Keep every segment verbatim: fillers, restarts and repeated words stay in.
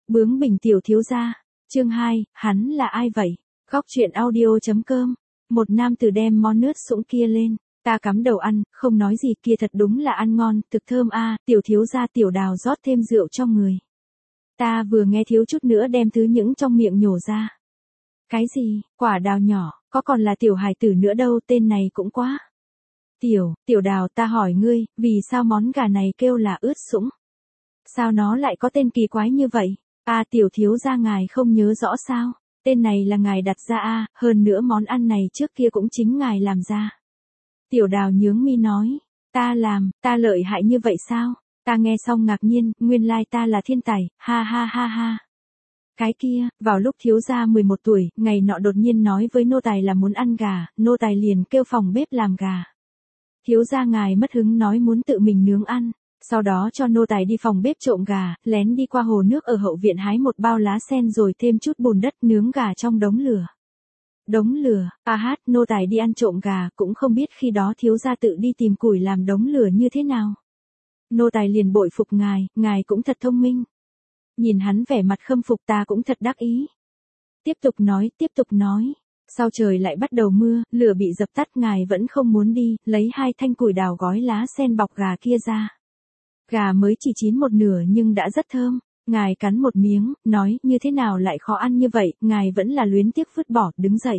Bướng bỉnh tiểu thiếu gia. Chương hai, hắn là ai vậy? Góc truyện audio.com. Một nam tử đem món nước sũng kia lên, ta cắm đầu ăn, không nói gì, kia thật đúng là ăn ngon, thực thơm a, tiểu thiếu gia tiểu đào rót thêm rượu cho người. Ta vừa nghe thiếu chút nữa đem thứ những trong miệng nhổ ra. Cái gì, quả đào nhỏ, có còn là tiểu hài tử nữa đâu, tên này cũng quá. Tiểu, tiểu đào, ta hỏi ngươi, vì sao món gà này kêu là ướt sũng? Sao nó lại có tên kỳ quái như vậy? À, tiểu thiếu gia ngài không nhớ rõ sao? Tên này là ngài đặt ra a, à, hơn nữa món ăn này trước kia cũng chính ngài làm ra. Tiểu đào nhướng mi nói, ta làm, ta lợi hại như vậy sao? Ta nghe xong ngạc nhiên, nguyên lai ta là thiên tài, ha ha ha ha. Cái kia, vào lúc thiếu gia mười một tuổi, ngày nọ đột nhiên nói với nô tài là muốn ăn gà, nô tài liền kêu phòng bếp làm gà. Thiếu gia ngài mất hứng nói muốn tự mình nướng ăn. Sau đó cho nô tài đi phòng bếp trộm gà, lén đi qua hồ nước ở hậu viện hái một bao lá sen rồi thêm chút bùn đất nướng gà trong đống lửa. Đống lửa, a hát, nô tài đi ăn trộm gà, cũng không biết khi đó thiếu gia tự đi tìm củi làm đống lửa như thế nào. Nô tài liền bội phục ngài, ngài cũng thật thông minh. Nhìn hắn vẻ mặt khâm phục ta cũng thật đắc ý. Tiếp tục nói, tiếp tục nói. Sau trời lại bắt đầu mưa, lửa bị dập tắt, ngài vẫn không muốn đi, lấy hai thanh củi đào gói lá sen bọc gà kia ra. Gà mới chỉ chín một nửa nhưng đã rất thơm, ngài cắn một miếng, nói như thế nào lại khó ăn như vậy, ngài vẫn là luyến tiếc vứt bỏ, đứng dậy.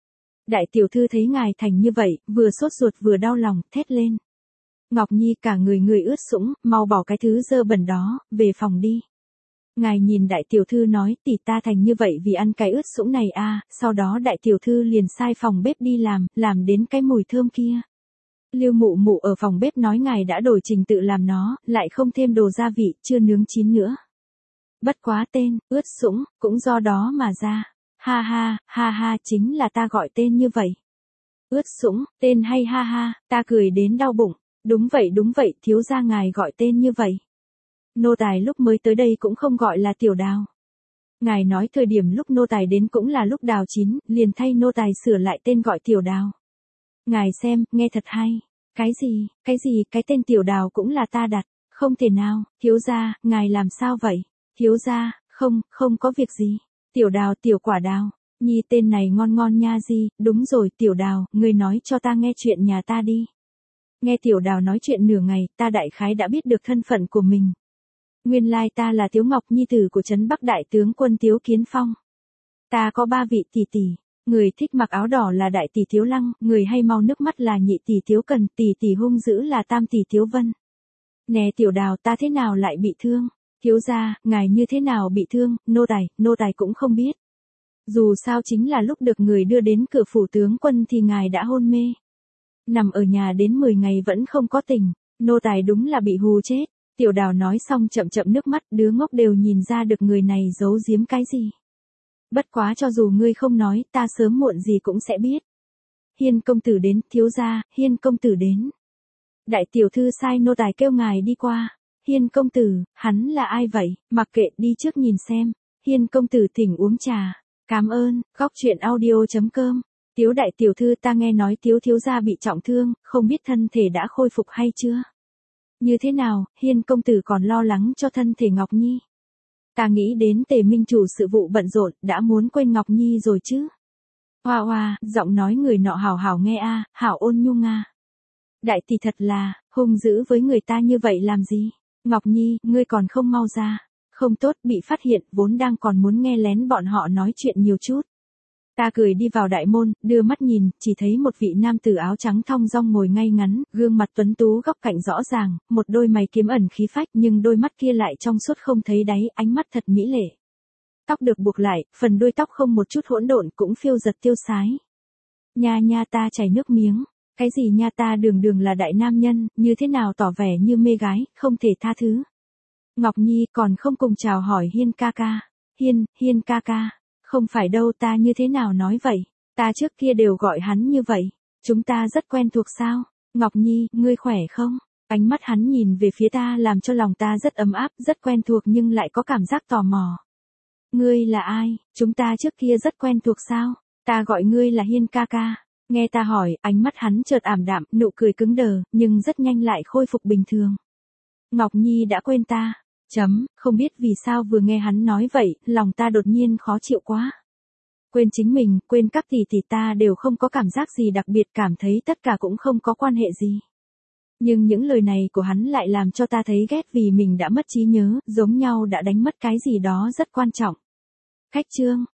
Đại tiểu thư thấy ngài thành như vậy, vừa sốt ruột vừa đau lòng, thét lên. Ngọc Nhi cả người người ướt sũng, mau bỏ cái thứ dơ bẩn đó, về phòng đi. Ngài nhìn đại tiểu thư nói, tỷ ta thành như vậy vì ăn cái ướt sũng này a, sau đó đại tiểu thư liền sai phòng bếp đi làm, làm đến cái mùi thơm kia. Lưu mụ mụ ở phòng bếp nói ngài đã đổi trình tự làm nó, lại không thêm đồ gia vị, chưa nướng chín nữa. Bất quá tên, ướt sũng, cũng do đó mà ra. Ha ha, ha ha, chính là ta gọi tên như vậy. Ướt sũng, tên hay ha ha, ta cười đến đau bụng. Đúng vậy đúng vậy, thiếu gia ngài gọi tên như vậy. Nô tài lúc mới tới đây cũng không gọi là tiểu đào. Ngài nói thời điểm lúc nô tài đến cũng là lúc đào chín, liền thay nô tài sửa lại tên gọi tiểu đào. Ngài xem, nghe thật hay. Cái gì, cái gì, cái tên tiểu đào cũng là ta đặt. Không thể nào, thiếu gia, ngài làm sao vậy? Thiếu gia, không, không có việc gì. Tiểu đào, tiểu quả đào. Nhi tên này ngon ngon nha gì, đúng rồi, tiểu đào, ngươi nói cho ta nghe chuyện nhà ta đi. Nghe tiểu đào nói chuyện nửa ngày, ta đại khái đã biết được thân phận của mình. Nguyên lai ta là Tiếu Ngọc nhi tử của trấn Bắc đại tướng quân Tiếu Kiến Phong. Ta có ba vị tỷ tỷ. Người thích mặc áo đỏ là đại tỷ Tiếu Lăng, người hay mau nước mắt là nhị tỷ Tiếu Cần, tỷ tỷ hung dữ là tam tỷ Tiếu Vân. Nè tiểu đào, ta thế nào lại bị thương? Thiếu gia, ngài như thế nào bị thương? Nô tài, nô tài cũng không biết. Dù sao chính là lúc được người đưa đến cửa phủ tướng quân thì ngài đã hôn mê. Nằm ở nhà đến mười ngày vẫn không có tỉnh, nô tài đúng là bị hù chết. Tiểu đào nói xong chậm chậm nước mắt, đứa ngốc đều nhìn ra được người này giấu giếm cái gì. Bất quá cho dù ngươi không nói, ta sớm muộn gì cũng sẽ biết. Hiên công tử đến, thiếu gia, Hiên công tử đến. Đại tiểu thư sai nô tài kêu ngài đi qua. Hiên công tử, hắn là ai vậy? Mặc kệ, đi trước nhìn xem. Hiên công tử thỉnh uống trà. Cảm ơn, góc truyện audio.com. Tiếu đại tiểu thư, ta nghe nói Tiếu thiếu gia bị trọng thương, không biết thân thể đã khôi phục hay chưa? Như thế nào, Hiên công tử còn lo lắng cho thân thể Ngọc Nhi? Ta nghĩ đến Tề Minh chủ sự vụ bận rộn, đã muốn quên Ngọc Nhi rồi chứ. Hoa hoa, giọng nói người nọ hảo hảo nghe a, hảo ôn nhu nga. Đại tỷ thật là, hung dữ với người ta như vậy làm gì? Ngọc Nhi, ngươi còn không mau ra. Không tốt, bị phát hiện, vốn đang còn muốn nghe lén bọn họ nói chuyện nhiều chút. Ta cười đi vào đại môn, đưa mắt nhìn, chỉ thấy một vị nam tử áo trắng thong dong ngồi ngay ngắn, gương mặt tuấn tú góc cạnh rõ ràng, một đôi mày kiếm ẩn khí phách nhưng đôi mắt kia lại trong suốt không thấy đáy, ánh mắt thật mỹ lệ. Tóc được buộc lại, phần đuôi tóc không một chút hỗn độn cũng phiêu giật tiêu sái. Nha nha ta chảy nước miếng, cái gì nha ta đường đường là đại nam nhân, như thế nào tỏ vẻ như mê gái, không thể tha thứ. Ngọc Nhi còn không cùng chào hỏi Hiên ca ca. Hiên, Hiên ca ca. Không phải đâu, ta như thế nào nói vậy, ta trước kia đều gọi hắn như vậy, chúng ta rất quen thuộc sao? Ngọc Nhi, ngươi khỏe không? Ánh mắt hắn nhìn về phía ta làm cho lòng ta rất ấm áp, rất quen thuộc nhưng lại có cảm giác tò mò. Ngươi là ai? Chúng ta trước kia rất quen thuộc sao? Ta gọi ngươi là Hiên ca ca. Nghe ta hỏi, ánh mắt hắn chợt ảm đạm, nụ cười cứng đờ, nhưng rất nhanh lại khôi phục bình thường. Ngọc Nhi đã quên ta. Chấm, không biết vì sao vừa nghe hắn nói vậy, lòng ta đột nhiên khó chịu quá. Quên chính mình, quên các tỷ tỷ ta đều không có cảm giác gì đặc biệt, cảm thấy tất cả cũng không có quan hệ gì. Nhưng những lời này của hắn lại làm cho ta thấy ghét vì mình đã mất trí nhớ, giống nhau đã đánh mất cái gì đó rất quan trọng. Khách chương